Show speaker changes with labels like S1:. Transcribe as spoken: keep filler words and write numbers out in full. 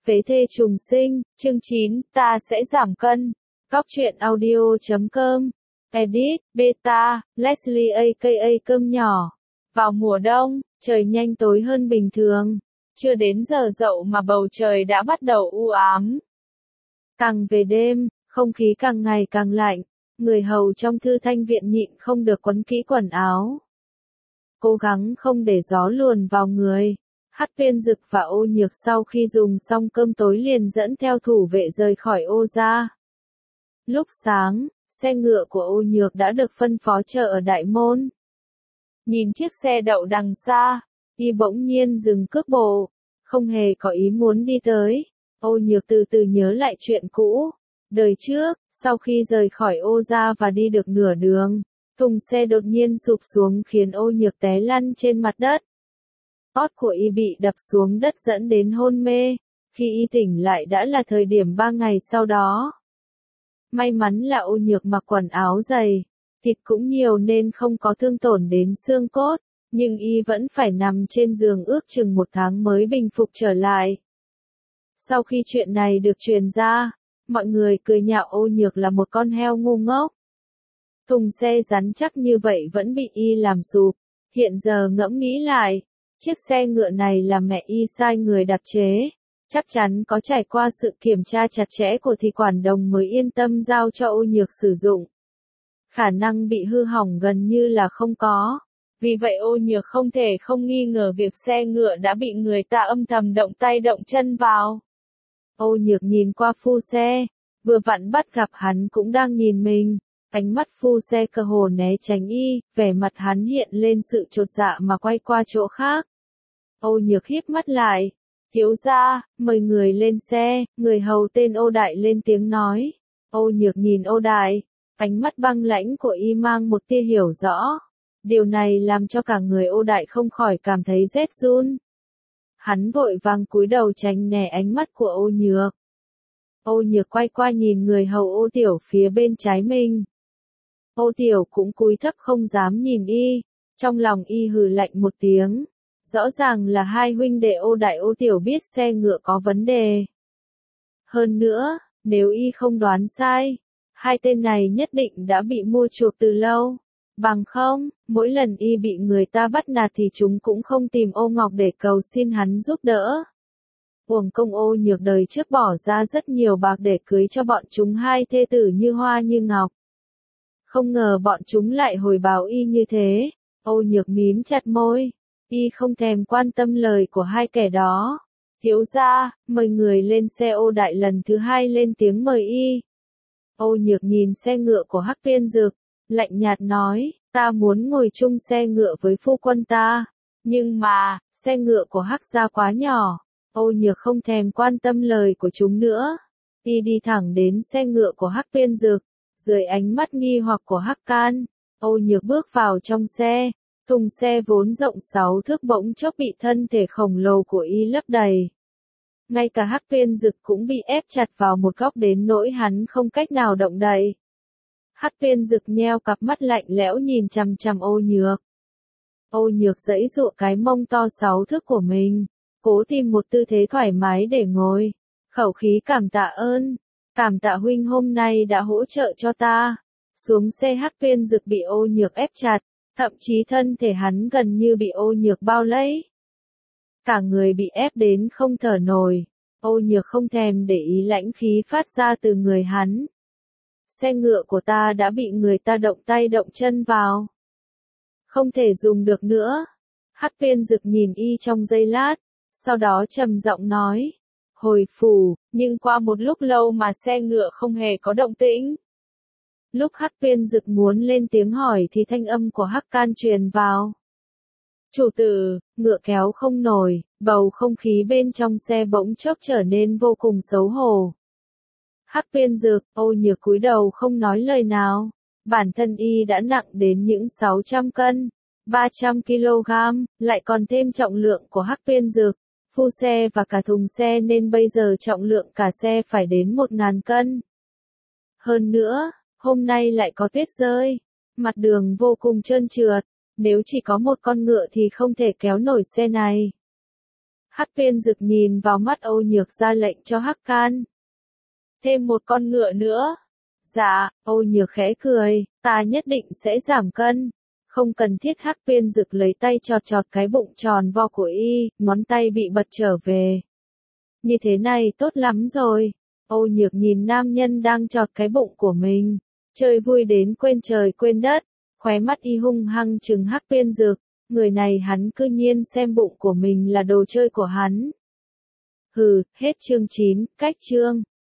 S1: Phế thê trùng sinh, chương chín, ta sẽ giảm cân. Góc truyện audio chấm com. Edit, Beta, Leslie aka Cơm Nhỏ. Vào mùa đông, trời nhanh tối hơn bình thường. Chưa đến giờ dậu mà bầu trời đã bắt đầu u ám. Càng về đêm, không khí càng ngày càng lạnh. Người hầu trong thư thanh viện nhịn không được quấn kỹ quần áo. Cố gắng không để gió luồn vào người. Hắc Viên Dực và Ô Nhược sau khi dùng xong cơm tối liền dẫn theo thủ vệ rời khỏi Ô gia. Lúc sáng, xe ngựa của Ô Nhược đã được phân phó chờ ở đại môn. Nhìn chiếc xe đậu đằng xa, y bỗng nhiên dừng cước bộ, không hề có ý muốn đi tới. Ô Nhược từ từ nhớ lại chuyện cũ. Đời trước, sau khi rời khỏi Ô gia và đi được nửa đường, thùng xe đột nhiên sụp xuống khiến Ô Nhược té lăn trên mặt đất. Ót của y bị đập xuống đất dẫn đến hôn mê, khi y tỉnh lại đã là thời điểm ba ngày sau đó. May mắn là Ô Nhược mặc quần áo dày, thịt cũng nhiều nên không có thương tổn đến xương cốt, nhưng y vẫn phải nằm trên giường ước chừng một tháng mới bình phục trở lại. Sau khi chuyện này được truyền ra, mọi người cười nhạo Ô Nhược là một con heo ngu ngốc. Thùng xe rắn chắc như vậy vẫn bị y làm sụp, hiện giờ ngẫm nghĩ lại. Chiếc xe ngựa này là mẹ y sai người đặc chế, chắc chắn có trải qua sự kiểm tra chặt chẽ của thị quản đồng mới yên tâm giao cho Ô Nhược sử dụng. Khả năng bị hư hỏng gần như là không có, vì vậy Ô Nhược không thể không nghi ngờ việc xe ngựa đã bị người ta âm thầm động tay động chân vào. Ô Nhược nhìn qua phu xe, vừa vặn bắt gặp hắn cũng đang nhìn mình. Ánh mắt phu xe cơ hồ né tránh y, vẻ mặt hắn hiện lên sự chột dạ mà quay qua chỗ khác. Ô Nhược híp mắt lại. Thiếu gia, mời người lên xe, người hầu tên Ô Đại lên tiếng nói. Ô Nhược nhìn Ô Đại, ánh mắt băng lãnh của y mang một tia hiểu rõ. Điều này làm cho cả người Ô Đại không khỏi cảm thấy rét run. Hắn vội vàng cúi đầu tránh né ánh mắt của Ô Nhược. Ô Nhược quay qua nhìn người hầu Ô Tiểu phía bên trái mình. Ô Tiểu cũng cúi thấp không dám nhìn y, trong lòng y hừ lạnh một tiếng. Rõ ràng là hai huynh đệ Ô Đại Ô Tiểu biết xe ngựa có vấn đề. Hơn nữa, nếu y không đoán sai, hai tên này nhất định đã bị mua chuộc từ lâu. Bằng không, mỗi lần y bị người ta bắt nạt thì chúng cũng không tìm Ô Ngọc để cầu xin hắn giúp đỡ. Uổng công Ô Nhược đời trước bỏ ra rất nhiều bạc để cưới cho bọn chúng hai thê tử như hoa như ngọc. Không ngờ bọn chúng lại hồi báo y như thế. Ô Nhược mím chặt môi. Y không thèm quan tâm lời của hai kẻ đó. Thiếu gia, mời người lên xe. Ô Đại lần thứ hai lên tiếng mời y. Ô Nhược nhìn xe ngựa của Hắc Viên Dực, lạnh nhạt nói, ta muốn ngồi chung xe ngựa với phu quân ta. Nhưng mà, xe ngựa của Hắc gia quá nhỏ. Ô Nhược không thèm quan tâm lời của chúng nữa. Y đi thẳng đến xe ngựa của Hắc Viên Dực. Dưới ánh mắt nghi hoặc của Hắc Can, Ô Nhược bước vào trong xe. Thùng xe vốn rộng sáu thước bỗng chốc bị thân thể khổng lồ của y lấp đầy. Ngay cả Hắc Viên Dực cũng bị ép chặt vào một góc đến nỗi hắn không cách nào động đậy. Hắc Viên Dực nheo cặp mắt lạnh lẽo nhìn chằm chằm Ô Nhược. Ô Nhược giãy giụa cái mông to sáu thước của mình, cố tìm một tư thế thoải mái để ngồi, khẩu khí cảm tạ ơn. Cảm tạ huynh hôm nay đã hỗ trợ cho ta. Xuống xe Hắc Viên Dực bị Ô Nhược ép chặt, thậm chí thân thể hắn gần như bị Ô Nhược bao lấy. Cả người bị ép đến không thở nổi, Ô Nhược không thèm để ý lãnh khí phát ra từ người hắn. Xe ngựa của ta đã bị người ta động tay động chân vào. Không thể dùng được nữa. Hắc Viên Dực nhìn y trong giây lát, sau đó trầm giọng nói. Hồi phủ, nhưng qua một lúc lâu mà xe ngựa không hề có động tĩnh. Lúc Hắc Viên Dực muốn lên tiếng hỏi thì thanh âm của Hắc Can truyền vào. Chủ tử, ngựa kéo không nổi, bầu không khí bên trong xe bỗng chốc trở nên vô cùng xấu hổ. Hắc Viên Dực, Ô Nhược cúi đầu không nói lời nào. Bản thân y đã nặng đến những sáu trăm cân, ba trăm ki lô gam, lại còn thêm trọng lượng của Hắc Viên Dực. Phu xe và cả thùng xe nên bây giờ trọng lượng cả xe phải đến một nghìn cân. Hơn nữa, hôm nay lại có tuyết rơi, mặt đường vô cùng trơn trượt, nếu chỉ có một con ngựa thì không thể kéo nổi xe này. Hắc Viên Dực nhìn vào mắt Âu Nhược ra lệnh cho Hắc Can. Thêm một con ngựa nữa. Dạ, Âu Nhược khẽ cười, ta nhất định sẽ giảm cân. Không cần thiết. Hắc Viên Dực lấy tay chọt chọt cái bụng tròn vo của y, ngón tay bị bật trở về. Như thế này tốt lắm rồi. Âu Nhược nhìn nam nhân đang chọt cái bụng của mình, chơi vui đến quên trời quên đất, khóe mắt y hung hăng trừng Hắc Viên Dực, người này hắn cư nhiên xem bụng của mình là đồ chơi của hắn. Hừ, hết chương chín, cách chương.